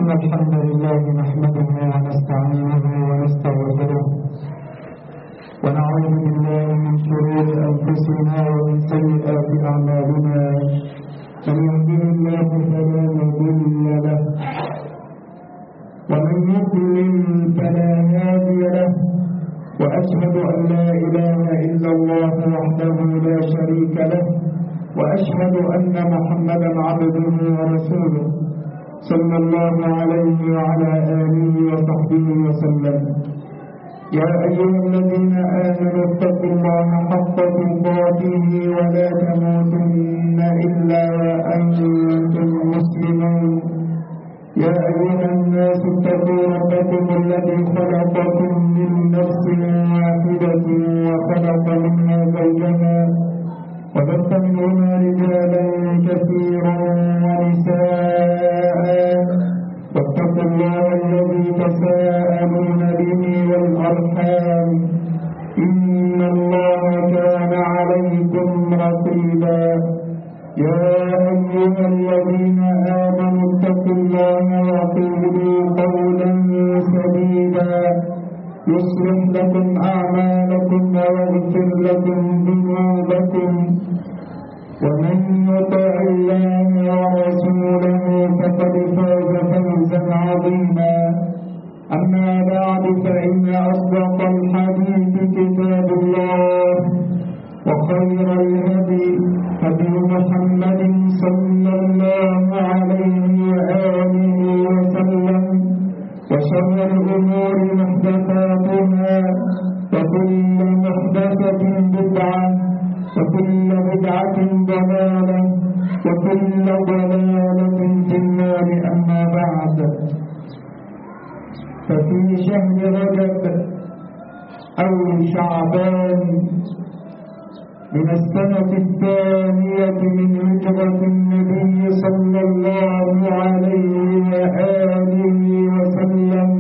إن الحمد لله نحمده ونستعينه ونستغفره ونعوذ بالله من شرور أنفسنا ومن سيئات أعمالنا. من يهده الله فلا مضل له ومن يضلل فلا هادي له، وأشهد أن لا إله إلا الله وحده لا شريك له، وأشهد أن محمدا عبده ورسوله صلى الله عليه وعلى آله وصحبه وسلم. يا أيها الذين آمنوا اتقوا الله حق تقاته ولا تموتن إلا وأنتم مسلمون. يا أيها الناس اتقوا ربكم الذي خلقكم من نفس واحدة وخلق منها زوجها وبث منهما رجالا كثيرا ونساء، واتقوا الله الذي تساءلون به والأرحام إن الله كان عليكم رقيبا. يا أيها الذين آمنوا اتقوا الله وقولوا قولا سديدا يصلح لكم أعمالكم ويغفر لكم ذنوبكم، ومن يطع الله ورسوله فقد فاز فوزا عظيما. أما بعد، فإن أصدق الحديث كتاب الله، وخير الهدي هدي محمد صلى الله عليه وآله وسلم، وشر الأمور محدثاتها، وكل محدثة بدعة، وكل بدعة ضلالة، وكل ضلالة في النار. أما بعد، ففي شهر رجب أو شعبان من السنة الثانية من هجرة النبي صلى الله عليه وآله وسلم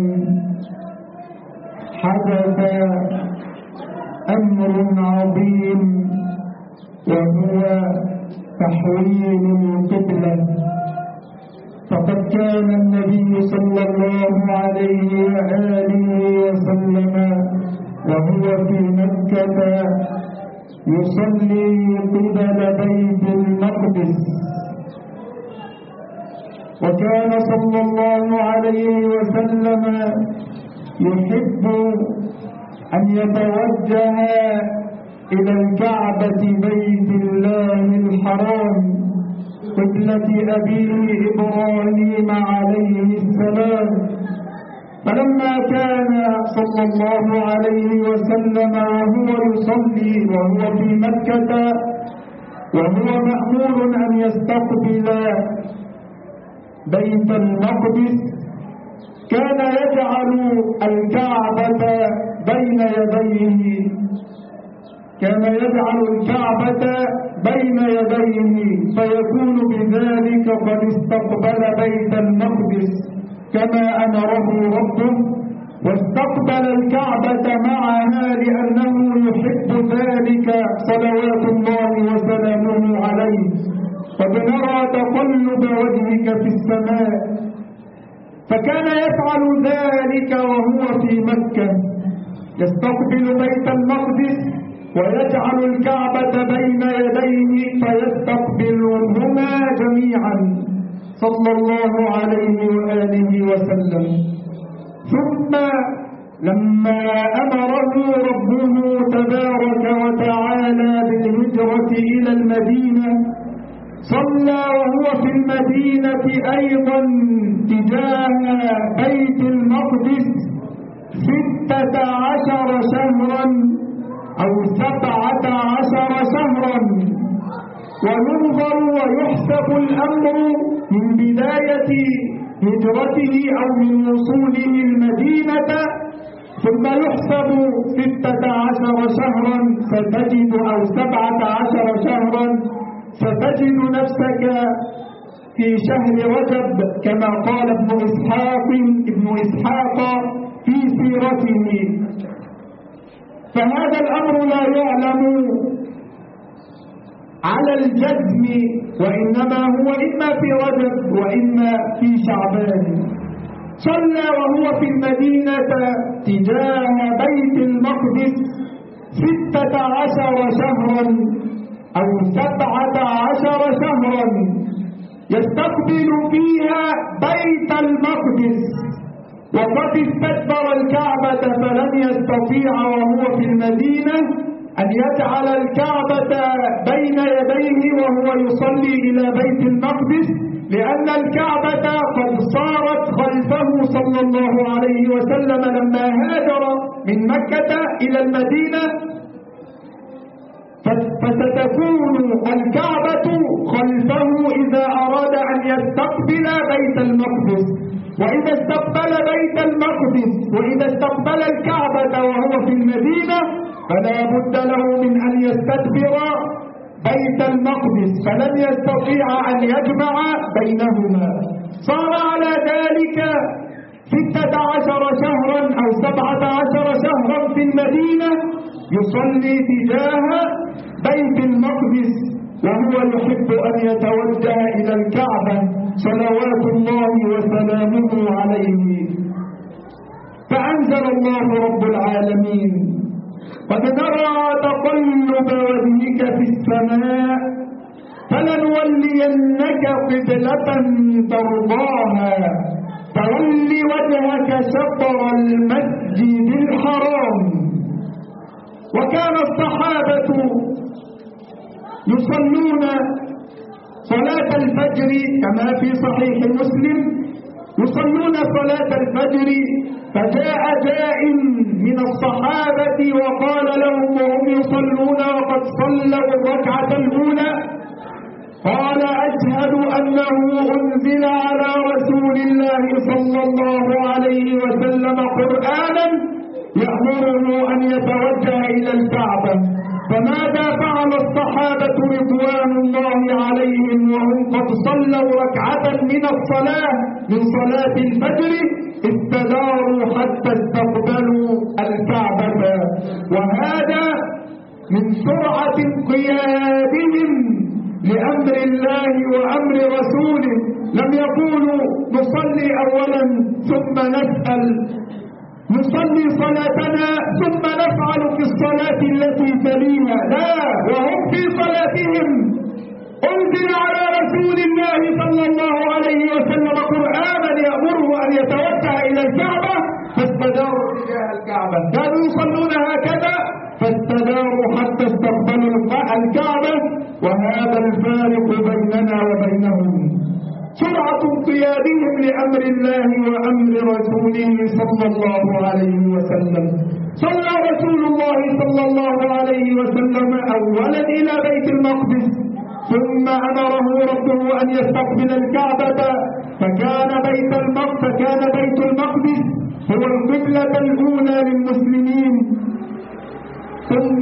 حدث أمر عظيم، وهو تحويل القبلة. فقد كان النبي صلى الله عليه وآله وسلم وهو في مكة يصلي قبل بيت المقدس، وكان صلى الله عليه وسلم يحب أن يتوجه إلى الكعبة بيت الله الحرام قبلة أبيه إبراهيم عليه السلام. فلما كان صلى الله عليه وسلم وهو يصلي وهو في مكة وهو مأمور أن يستقبل بيت المقدس، كان يجعل الكعبة بين يديه، كان يجعل الكعبة بين يديه، فيكون بذلك قد استقبل بيت المقدس كما أمره ربه، واستقبل الكعبة معها لأنه يحب ذلك صلوات الله وسلامه عليه. قد نرى تقلب وجهك في السماء، فكان يفعل ذلك وهو في مكة، يستقبل بيت المقدس ويجعل الكعبة بين يديه فيستقبلهما جميعا صلى الله عليه وآله وسلم. ثم لما أمره ربه تبارك وتعالى بالهجرة إلى المدينة، صلى وهو في المدينة أيضا تجاه بيت المقدس 16 شهرا أو 17 شهرا، وينظر ويحسب الأمر من بداية هجرته أو من وصوله المدينة، ثم يحسب 16 شهرا ستجد أو 17 شهرا ستجد نفسك في شهر رجب كما قال ابن إسحاق في سيرته. فهذا الأمر لا يعلم على الجزم وإنما هو إما في رجب وإما في شعبان. صلى وهو في المدينة تجاه بيت المقدس 16 شهرا أو 17 شهرا يستقبل فيها بيت المقدس، وقد استدبر الكعبة فلم يستطيع وهو في المدينة أن يجعل الكعبة بين يديه وهو يصلي إلى بيت المقدس، لأن الكعبة قد صارت خلفه صلى الله عليه وسلم لما هاجر من مكة إلى المدينة، فستكون الكعبة خلفه إذا أراد أن يستقبل بيت المقدس. وإذا استقبل بيت المقدس وإذا استقبل الكعبة وهو في المدينة فلا بد له من أن يستدبر بيت المقدس، فلن يستطيع أن يجمع بينهما. صار على ذلك 16 شهرا أو 17 شهرا في المدينة يصلي تجاه بيت المقدس وهو يحب أن يتوجه إلى الكعبة صلوات الله وسلامه عليه. فأنزل الله رب العالمين: قد نرى تقلب وجهك في السماء فلنولينك قبلة ترضاها فول وجهك شطر المسجد الحرام. وكان الصحابة يصلون صلاة الفجر كما في صحيح مسلم، يصلون صلاة الفجر، فجاء جاء من الصحابة وقال لهم وهم يصلون وقد صلوا الركعة الأولى، قال: أشهد أنه أنزل على رسول الله صلى الله عليه وسلم قرآنا يأمره أن يتوجه إلى الكعبة. فماذا فعل الصحابة رضوان الله عليهم وهم قد صلوا ركعة من الصلاة من صلاة الفجر؟ استداروا حتى استقبلوا الكعبة. وهذا من سرعة انقيادهم لأمر الله وأمر رسوله. لم يقولوا نصلي أولا ثم نسأل، نصلي صلاتنا ثم نفعل في الصلاة التي تليها، لا، وهم في صلاتهم أنزل على رسول الله صلى الله عليه وسلم قرآنا يأمره أن يتوجه إلى الكعبة فاستداروا تجاه الكعبة. كانوا يصلون هكذا فاستداروا حتى استقبلوا الكعبة. وهذا الفارق بيننا وبينهم، سرعة انقيادهم لأمر الله وأمر رسوله صلى الله عليه وسلم. صلى رسول الله صلى الله عليه وسلم أولا إلى بيت المقدس، ثم أمره ربه أن يستقبل الكعبة، فكان بيت المقدس هو القبلة الأولى للمسلمين، ثم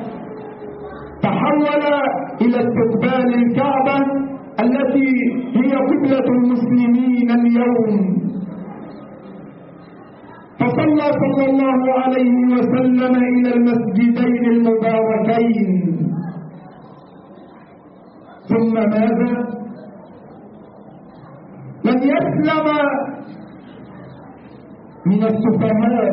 تحول إلى استقبال الكعبة التي هي قبلة المسلمين اليوم. فصلى صلى الله عليه وسلم إلى المسجدين المباركين، ثم ماذا؟ لن يسلم من السفهاء،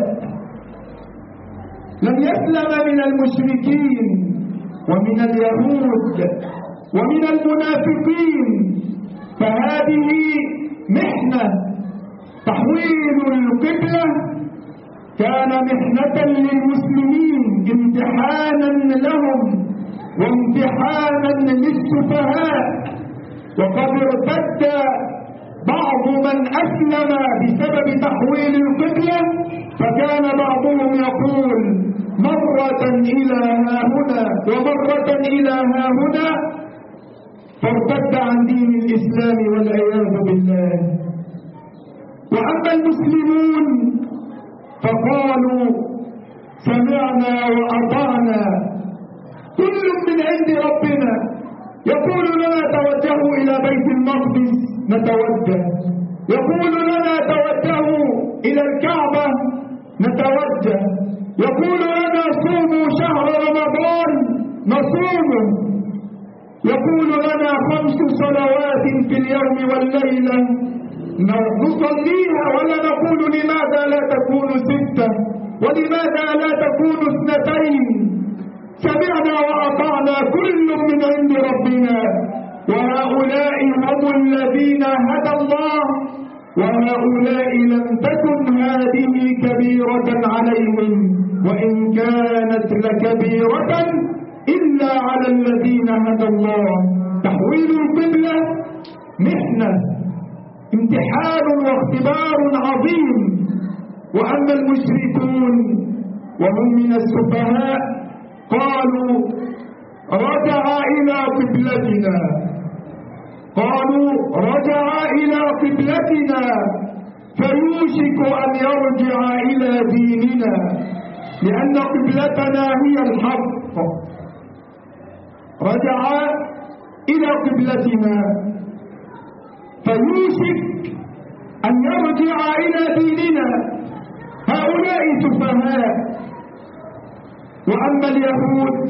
لن يسلم من المشركين ومن اليهود ومن المنافقين. فهذه محنة، تحويل القبلة كان محنة للمسلمين، امتحانا لهم وامتحانا للسفهاء. وقد ارتد بعض من أسلم بسبب تحويل القبلة، فكان بعضهم يقول مرة إلى هاهنا ومرة إلى هاهنا، فارتد عن دين الإسلام والعياذ بالله. وأما المسلمون فقالوا سمعنا وأطعنا، كل من عند ربنا يقول لنا توجهوا إلى بيت المقدس نتوجه، يقول لنا توجهوا إلى الكعبة نتوجه، يقول لنا صوموا شهر رمضان نصومه. يقول لنا 5 صلوات في اليوم والليلة نصليها، ولا نقول لماذا لا تكون 6 ولماذا لا تكون 2؟ سمعنا وأطعنا كل من عند ربنا، وهؤلاء هم الذين هدى الله، وهؤلاء لم تكن هذه كبيرة عليهم، وإن كانت لكبيرة إلا على الذين هدى الله. تحويل القبلة محنة، امتحان واختبار عظيم. وأما المشركون وهم من السفهاء قالوا رجع إلى قبلتنا، قالوا رجع إلى قبلتنا فيوشك أن يرجع إلى ديننا، لأن قبلتنا هي الحق. رجع إلى قبلتنا فيوشك أن يرجع إلى ديننا. هؤلاء سفهاء. وأما اليهود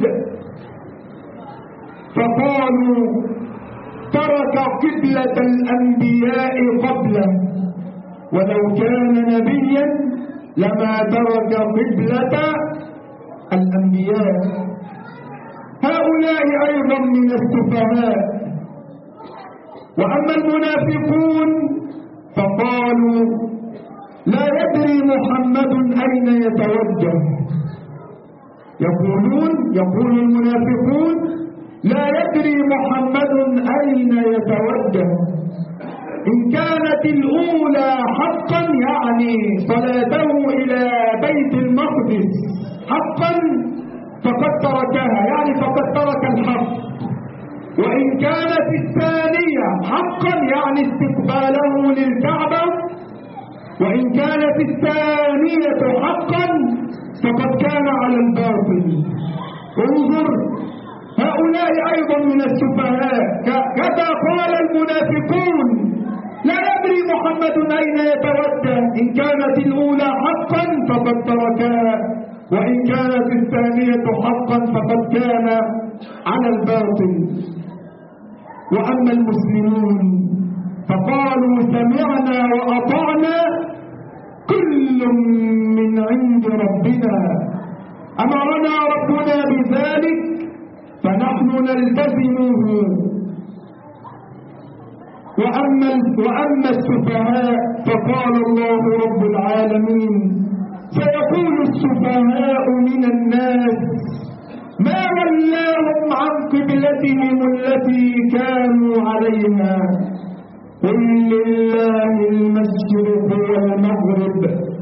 فقالوا ترك قبلة الأنبياء قبله، ولو كان نبيا لما ترك قبلة الأنبياء. هؤلاء أيضا من السفهاء. وأما المنافقون فقالوا لا يدري محمد أين يتوجه. يقول المنافقون لا يدري محمد أين يتوجه. إن كانت الأولى حقا يعني صلاته إلى بيت المقدس حقا فقد تركها، يعني فقد ترك الحق. وإن كانت الثانية حقا يعني استقباله للكعبة، وإن كانت الثانية حقا فقد كان على الباطل. انظر، هؤلاء أيضا من السفهاء. كذا قال المنافقون لا يدري محمد أين يتوجه، إن كانت الأولى حقا فقد تركها، وإن كانت الثانية حقا فقد كان على الباطل. وأما المسلمون فقالوا سمعنا وأطعنا كل من عند ربنا، أمرنا ربنا بذلك فنحن نلتزمه. وأما السفهاء فقال الله رب العالمين سيقول السفهاء من الناس ما ولاهم عن قبلتهم التي كانوا عليها قل لله المشرق والمغرب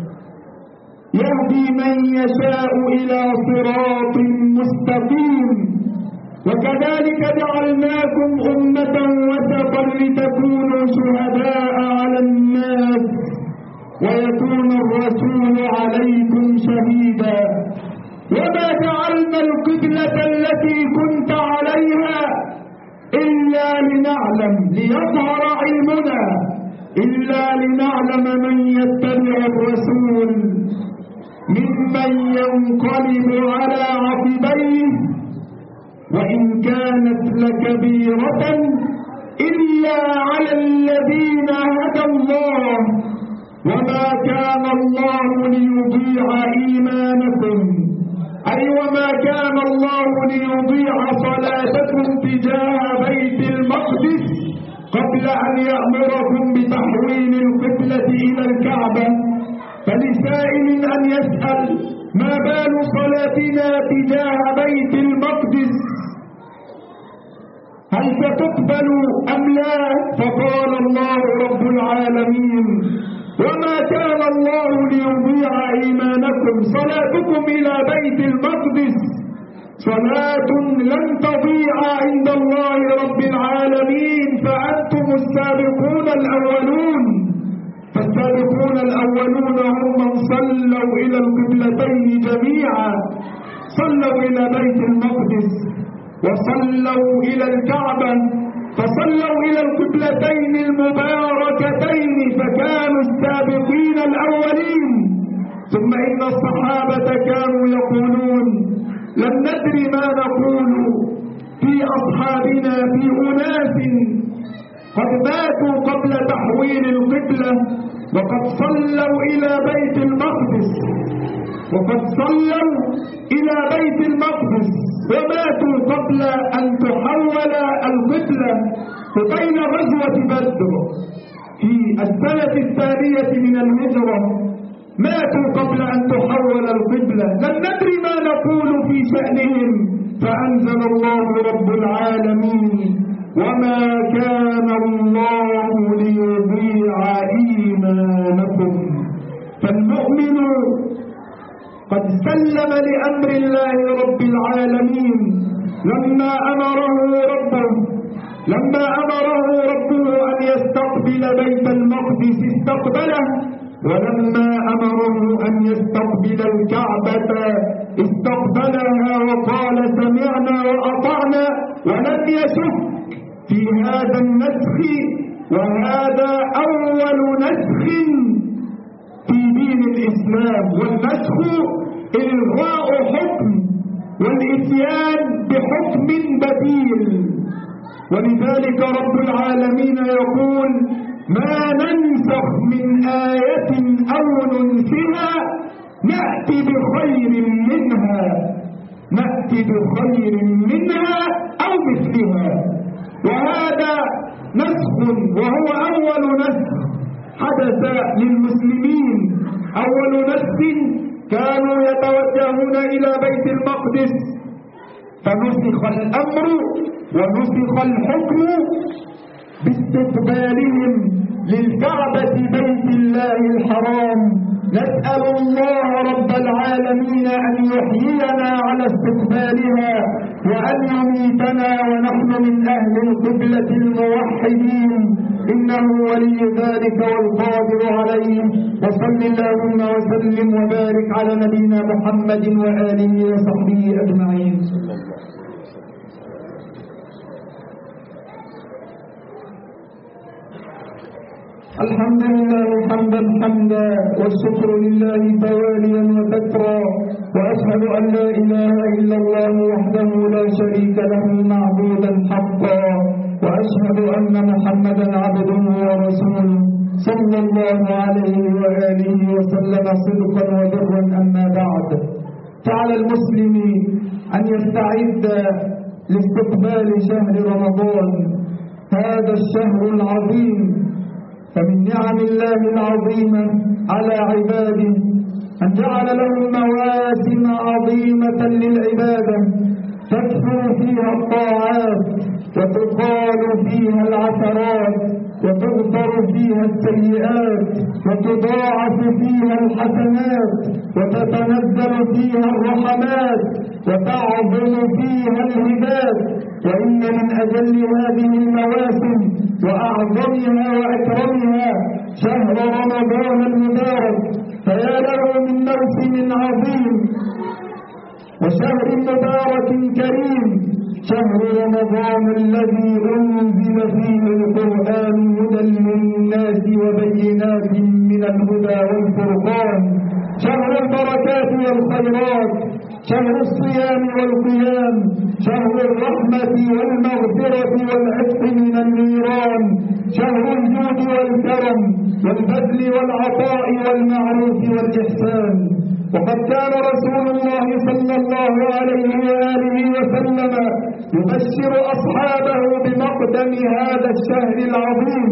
يهدي من يشاء إلى صراط مستقيم وكذلك جعلناكم أمة وسطا لتكونوا شهداء على الناس ويكون الرسول عليكم شهيدا وما جعلنا القبلة التي كنت عليها إلا لنعلم ليظهر علمنا إلا لنعلم من يتبع الرسول ممن ينقلب على عقبيه وإن كانت لكبيرة إلا على الذين هدى الله وما كان الله ليضيع إيمانكم أي وما كان الله ليضيع صلاتكم تجاه بيت المقدس قبل أن يأمركم بتحويل القبلة إلى الكعبة. فلسائل أن يسأل ما بال صلاتنا تجاه بيت المقدس هل ستقبل أم لا؟ فقال الله رب العالمين وما كان الله ليضيع إيمانكم صلاتكم إلى بيت المقدس صلاة لن تضيع عند الله رب العالمين فأنتم السابقون الأولون. فالسابقون الأولون هم من صلوا إلى القبلتين جميعا صلوا إلى بيت المقدس وصلوا إلى الكعبة فصلوا إلى القبلتين المباركتين فكانوا السابقين الأولين. ثم إن الصحابة كانوا يقولون لم ندري ما نقول في أصحابنا في أناس قد ماتوا قبل تحويل القبلة، وقد صلوا إلى بيت المقدس وماتوا قبل أن تحول القبلة. وبين غزوة بدر في السنة الثانية من الهجرة ماتوا قبل أن تحول القبلة، لم ندري ما نقول في شأنهم، فأنزل الله رب العالمين: وما كان الله ليضيع إيمانكم. فالمؤمن قد سلم لأمر الله رب العالمين لما أمره ربه أن يستقبل بيت المقدس استقبله، ولما أمره أن يستقبل الكعبة استقبلها وقال سمعنا وأطعنا، ولم يشك في هذا النسخ، وهذا أول نسخ في دين الإسلام. والنسخ إلغاء حكم والإتيان بحكم بديل. ولذلك رب العالمين يقول: ما ننسخ من آية أو ننسها نأتي بخير منها أو مثلها. وهذا نسخ، وهو أول نسخ حدث للمسلمين، أول نسخ كانوا يتوجهون إلى بيت المقدس فنسخ الأمر ونسخ الحكم باستقبالهم للكعبة بيت الله الحرام. نسأل الله رب العالمين أن يحيينا على استقبالها، وأن يميتنا ونحن من أهل القبلة الموحدين، إنه ولي ذلك والقادر عليه. وصل اللهم وسلم وبارك على نبينا محمد وآله وصحبه أجمعين. الحمد لله حمدا والشكر لله تواليا وكثرا، وأشهد أن لا إله إلا الله وحده لا شريك له معبودا حقا، وأشهد أن محمدا عبده ورسوله صلى الله عليه وآله وسلم صدقا وبرا. أما بعد، فعلى المسلم أن يستعد لاستقبال شهر رمضان، هذا الشهر العظيم. فمن نعم الله العظيمة على عباده أن جعل لهم مواسم عظيمة للعبادة تكثر فيها الطاعات، وتقال فيها العثرات، وتغفر فيها السيئات، وتضاعف فيها الحسنات، وتتنزل فيها الرحمات، وتعظم فيها الهبات. وإن من أجل هذه المواسم وأعظمها وأكرمها شهر رمضان المبارك، فيا له من موسم عظيم وشهر مبارك كريم، شهر رمضان الذي أنزل فيه القرآن هدى للناس وبينات من الهدى والفرقان، شهر البركات والخيرات، شهر الصيام والقيام، شهر الرحمة والمغفرة والعتق من النيران، شهر الجود والكرم والبذل والعطاء والمعروف والإحسان. وقد كان رسول الله صلى الله عليه وآله وسلم يبشر أصحابه بمقدم هذا الشهر العظيم،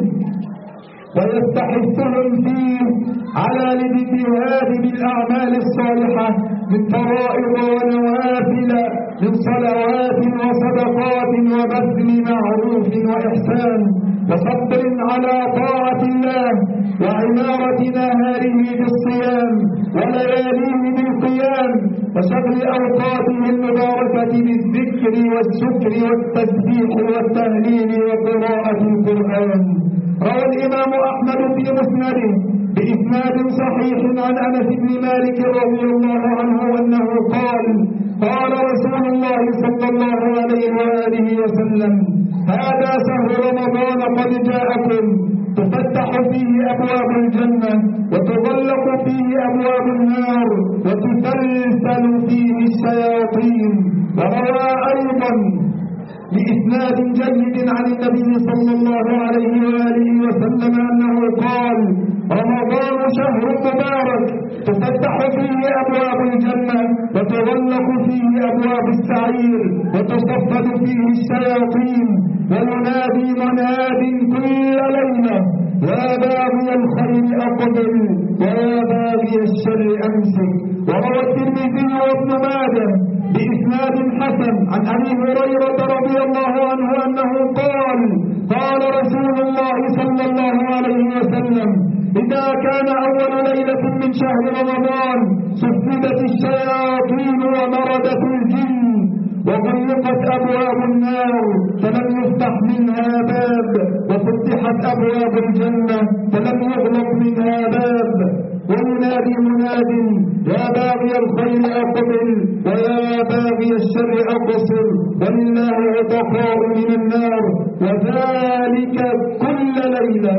ويستحثهم فيه على الاجتهاد بالأعمال الصالحة من فرائض ونوافل، من صلوات وصدقات وبذل معروف وإحسان، وصبر على طاعة الله، وعمارة نهاره بالصيام ولياليه بالقيام، وشغل أوقاته المباركة بالذكر والشكر والتسبيح والتهليل وقراءة القرآن. روى الإمام أحمد في مسنده بإسناد صحيح عن أنس بن مالك رضي الله عنه أنه قال: قال رسول الله صلى الله عليه وآله وسلم: هذا شهر رمضان قد جاءكم، تفتح فيه أبواب الجنة، وتغلق فيه أبواب النار، وتسلسل فيه الشياطين. وروى أيضا بإسناد جيد عن النبي صلى الله عليه وآله وسلم أنه قال: رمضان شهر مبارك تفتح فيه أبواب الجنة وتغلق فيه أبواب السعير وتصفد فيه الشياطين وينادي مناد كل ليلة: يا باغي الخير أقبل ويا باغي الشر أمسك. وروى الترمذي وابن ماجه بإسناد حسن عن أبي هريرة رضي الله عنه أنه قال: قال رسول الله صلى الله عليه وسلم: إذا كان أول ليلة من شهر رمضان صفدت الشياطين ومردت الجن وغلقت أبواب النار فلم يفتح منها باب وفتحت أبواب الجنة فلم يغلق منها باب وينادي مناد: يا باغي الخير أقبل ويا باغي الشر أقصر ولله عتقاء من النار وذلك كل ليلة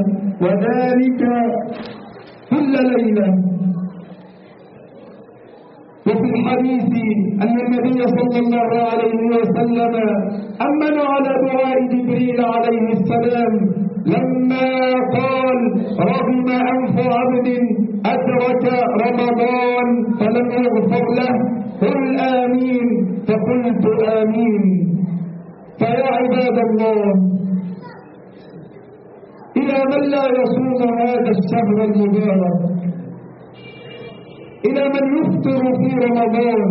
وفي الحديث أن النبي صلى الله عليه وسلم أمن على دعاء جبريل عليه السلام لما قال: رغم أنف عبد أدرك رمضان فلم يغفر له قل آمين، فقلت آمين. فيا عباد الله، إلى من لا يصوم هذا الشهر المبارك، إلى من يفطر في رمضان،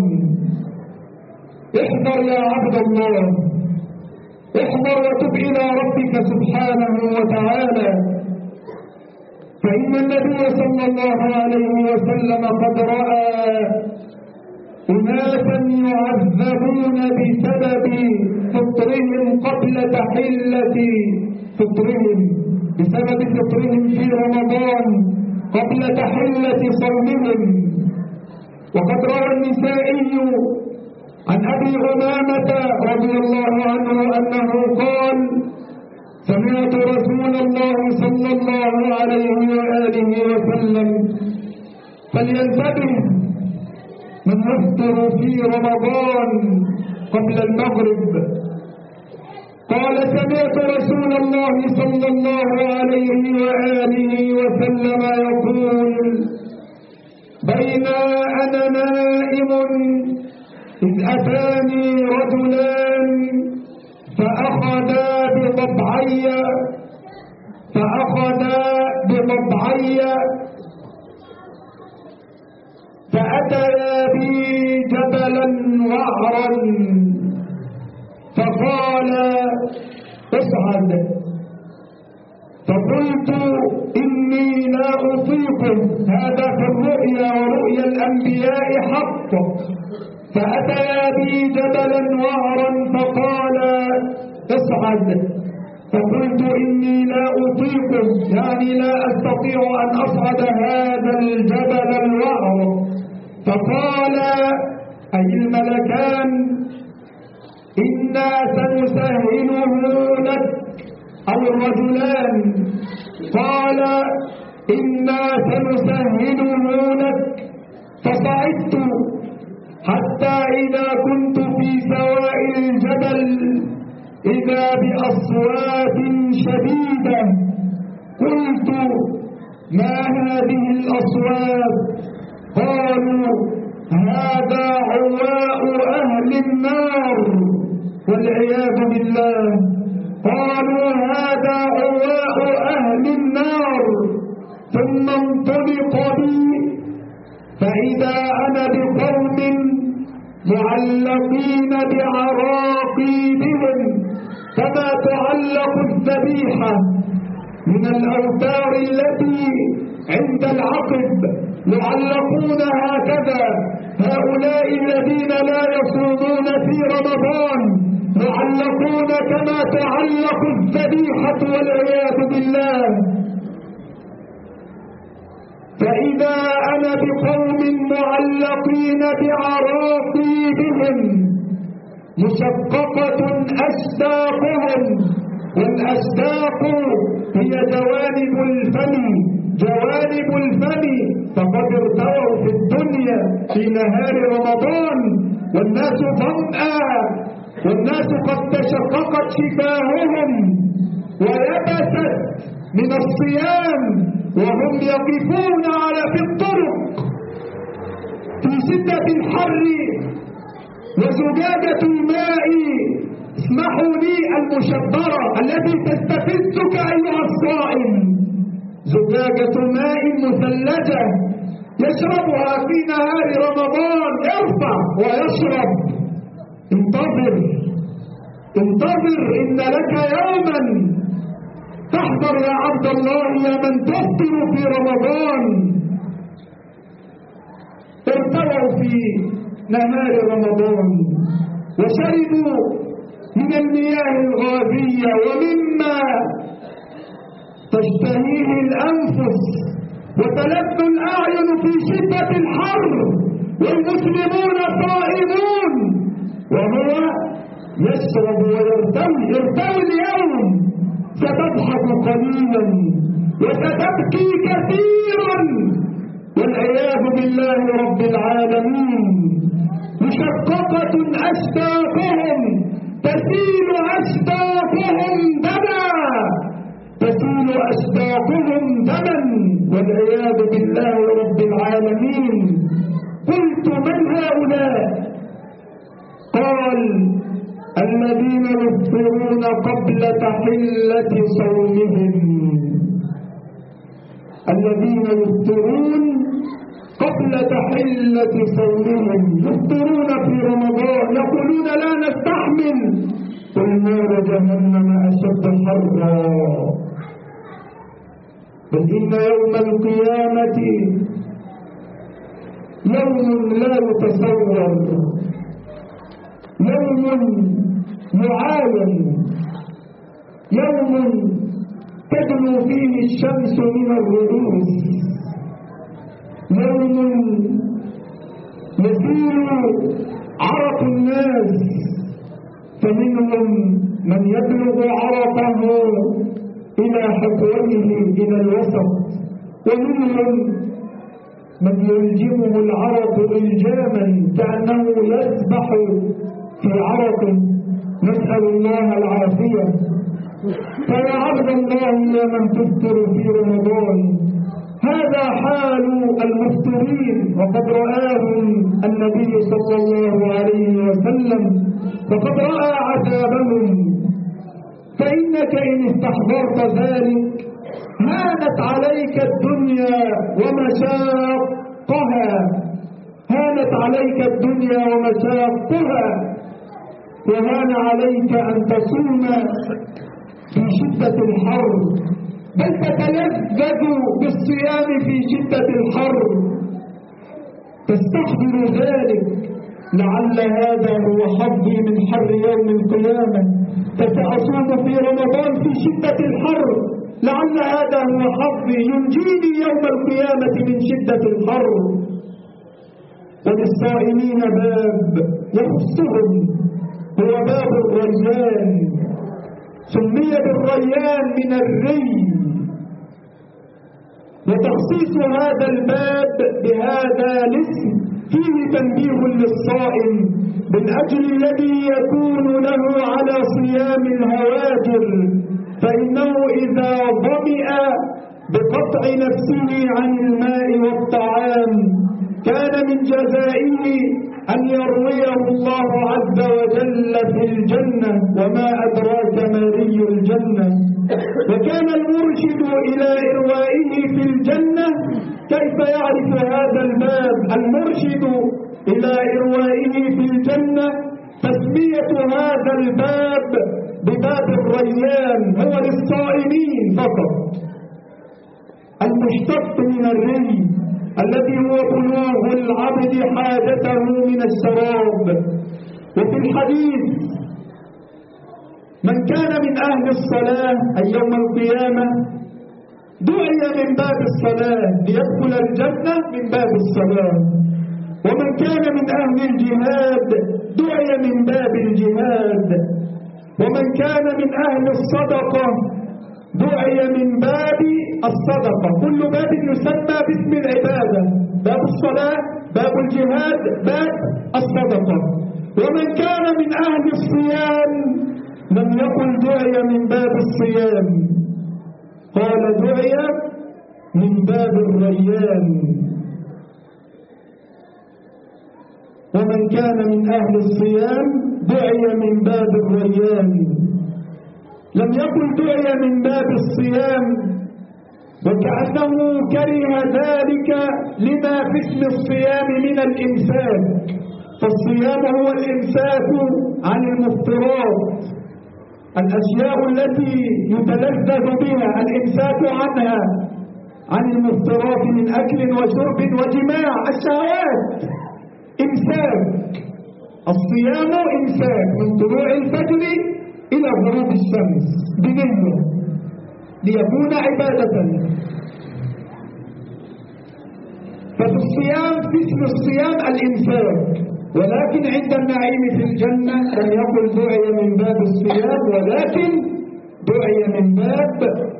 احذر يا عبد الله، احذر وتب إلى ربك سبحانه وتعالى، فإن النبي صلى الله عليه وسلم قد رأى أناسا يعذبون بسبب فطرهم قبل تحلة فطرهم، بسبب فطرهم في رمضان قبل تحلة صومهم. وقد روى النسائي عن أبي أمامة رضي الله عنه أنه قال: سمعت رسول الله صلى الله عليه وآله وسلم: فلينتبه من يفطر في رمضان قبل المغرب. قال: سمعت رسول الله صلى الله عليه وآله وسلم يقول: بين أنا نائم إذ أتاني رجلان فأخذا بضبعي فأتيا بي جبلا وعرا فقال: اصعد. فقلت: إني لا أطيقه، هذا في الرؤيا ورؤيا الأنبياء حق. فأتيا بي جبلا وعرا فقال: اصعد. فقلت: إني لا أطيقه، يعني لا أستطيع أن أصعد هذا الجبل الوعر. فقال أي الملكان: إنا سنسهله لك، أو الرجلان قال: إنا سنسهله لك. فصعدت حتى إذا كنت في سواء الجبل إذا بأصوات شديدة. قلت: ما هذه الأصوات؟ قالوا: هذا عواء أهل النار والعياذ بالله. قالوا: هذا عواء أهل النار. ثم انطلق بي فإذا أنا بقوم معلقين بعراقيبهم كما تعلق الذبيحة من الأوتار التي عند العقب، يعلقون هكذا. هؤلاء الذين لا يصومون في رمضان يعلقون كما تعلق الذبيحة والعياذ بالله. فإذا أنا بقوم معلقين بعراقيبهم مشققة أشداقهم، والأشداق هي جوانب الفم، فقد ارتووا في الدنيا في نهار رمضان والناس ظمأ والناس قد تشققت شفاههم ويبست من الصيام وهم يقفون في الطرق في شدة الحر وزجاجة الماء، اسمحوا لي، المشبرة التي تستفزك أيها الصائم، زجاجة ماء مثلجة يشربها في نهار رمضان، ارفع ويشرب. انتظر إن لك يوما. تحضر يا عبد الله يا من تفطر في رمضان. ارتووا في نهار رمضان وشربوا من المياه الغازية ومما تشتهيه الأنفس وتلذ الأعين في شدة الحر، والمسلمون صائمون وهو يشرب ويرتوي اليوم. ستضحك قليلا وستبكي كثيرا والعياذ بالله رب العالمين. مشققة أشتاقهم، تسيل أشتاقهم دما والعياذ بالله رب العالمين. قلت من هؤلاء؟ قال الذين يفطرون قبل تحلة صومهم. الذين يفطرون قبل تحلة صومهم، يفطرون في رمضان يقولون لا نستحمل، قل نار جهنم أشد حرا. بل إن يوم القيامة يوم لا يتصور، يوم معاين، يوم تدنو فيه الشمس من الرؤوس، يوم يسير عرق الناس، فمنهم من يبلغ عرقه إلى حقوته إلى الوسط، ومنهم من يلجمه العرق إلجاما كأنه يسبح في عرقه، نسأل الله العافية. فيا عبد الله يا من تفطر في رمضان، هذا حال المفطرين وقد رآهم النبي صلى الله عليه وسلم وقد رأى عذابهم. فإنك إن استحضرت ذلك هانت عليك الدنيا ومشاقها، هانت عليك الدنيا ومشاقها، وهان عليك أن تصوم في شدة الحر، بل تتلذذ بالصيام في شدة الحر. تستحضر ذلك، لعل هذا هو حظي من حر يوم القيامة، فسأصوم في رمضان في شدة الحر، لعل هذا هو حظي ينجيني يوم القيامة من شدة الحر. وللصائمين باب يخصهم، هو باب الريان، سمي بالريان من الري. وتخصيص هذا الباب بهذا الاسم فيه تنبيه للصائم بالأجر الذي يكون له على صيام الهواجر، فإنه إذا ظمئ بقطع نفسه عن الماء والطعام كان من جزائه أن يرويه الله عز وجل في الجنة، وما أدراك ما ري الجنة. وكان المرشد إلى إروائه في الجنة، كيف يعرف هذا الباب؟ المرشد إلى إروائه في الجنة تسمية هذا الباب بباب الريان هو للصائمين فقط، المشتق من الري الذي هو بلوغ العبد حاجته من الشراب. وفي الحديث من كان من أهل الصلاة أي يوم القيامة دعي من باب الصلاة ليدخل الجنة من باب الصلاة، ومن كان من أهل الجهاد دعي من باب الجهاد، ومن كان من أهل الصدقة دعي من باب الصدقة. كل باب يسمى باسم العبادة، باب الصلاة، باب الجهاد، باب الصدقة. ومن كان من أهل الصيام لم يقل دعي من باب الصيام، قال دعي من باب الريان. ومن كان من أهل الصيام دعي من باب الريان، لم يقل دعي من باب الصيام، وكأنه كره ذلك لما في اسم الصيام من الإمساك، فالصيام هو الإمساك عن المفطرات، الأشياء التي يتلذذ بها، الإمساك عنها، عن المفطرات من أكل وشرب وجماع، الشهوات إمساك. الصيام إمساك من طلوع الفجر إلى غروب الشمس بنية ليكون عبادة. ففي الصيام في اسم الصيام الإمساك، ولكن عند النعيم في الجنة لم يقل دعي من باب الصيام، ولكن دعي من باب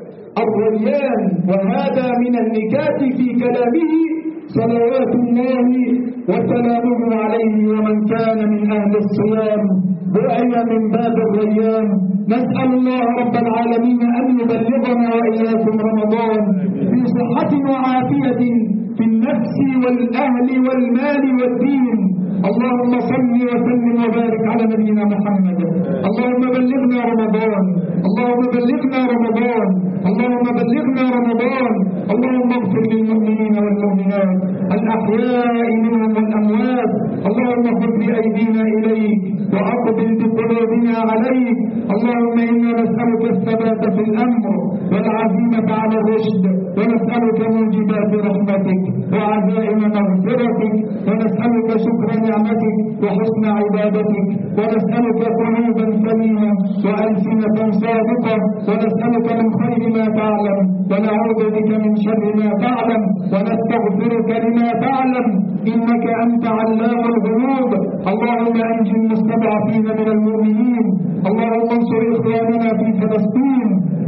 الريان. وهذا من النكات في كلامه صلوات الله وسلامه عليه. ومن كان من أهل الصيام دعي من باب الريان. نسأل الله رب العالمين أن يبلغنا وإياكم رمضان في صحة وعافية في النفس والأهل والمال والدين. اللهم صل وسلم وبارك على نبينا محمد. اللهم بلغنا رمضان، اللهم بلغنا رمضان، اللهم بلغنا رمضان. اللهم اغفر للمؤمنين والمؤمنات الأحياء منهم والأموات. اللهم خذ بأيدينا إليك وأقبل بقلوبنا عليك. اللهم إنا نسألك الثبات في الأمر والعزيمة على الرشد، ونسألك موجبات رحمتك وعزائم مغفرتك، ونسألك شكر نعمتك وحسن عبادتك، ونسألك قلوبا سليمة وألسنة صادقة، ونسألك من خير ما تعلم ونعوذ بك من شر ما تعلم، ونستغفرك لما تعلم إنك أنت علام الغيوب. اللهم أنج المستضعفين من المؤمنين، اللهم انصر إخواننا في فلسطين،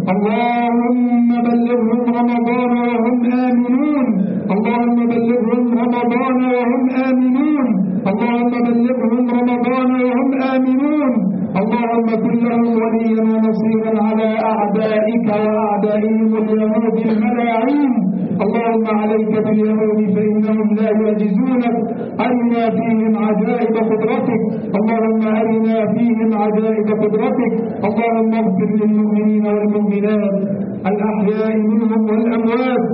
اللهم بلغهم رمضان وهم آمنون، اللهم بلغهم رمضان وهم آمنون، اللهم بلغهم رمضان وهم آمنون. اللهم كن لهم وليا ونصيرا على أعدائك وأعدائهم اليهود الملاعين. اللهم عليك باليهود فإنهم لا يعجزونك، أرنا فيهم عجائب قدرتك، اللهم أرنا فيهم عجائب قدرتك. اللهم اغفر للمؤمنين والمؤمنات الأحياء منهم والأموات.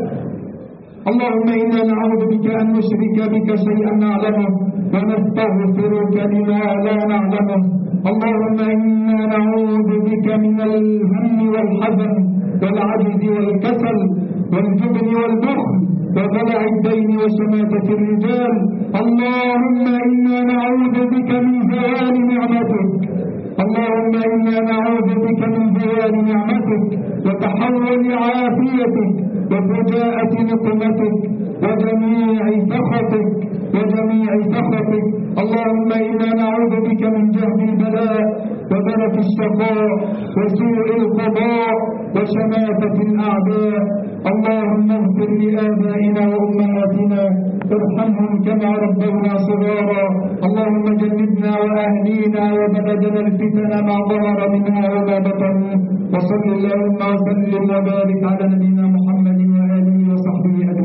اللهم إنا نعوذ بك أن نشرك بك شيئا نعلمه ونستغفرك لما لا نعلمه. اللهم إنا نعوذ بك من الهم والحزن والعجز والكسل والجبن والبخل وضلع الدين وشماتة الرجال. اللهم إنا نعوذ بك من زوال نعمتك، اللهم إنا نعوذ بك من زوال نعمتك وتحول عافيتك وفجاءة نقمتك وجميع سخطك وجميع سخطك. اللهم إنا نعوذ بك من جهل البلاء ودرك الشقاء وسوء القضاء وشماتة الأعداء. اللهم اغفر لآبائنا وأمهاتنا، ارحمهم كما ربونا صغارا. اللهم جنبنا وأهلينا وبلدنا الفتن ما ظهر منها وما بطن. وصل اللهم وسلم وبارك على نبينا محمد وآله وصحبه أجمعين.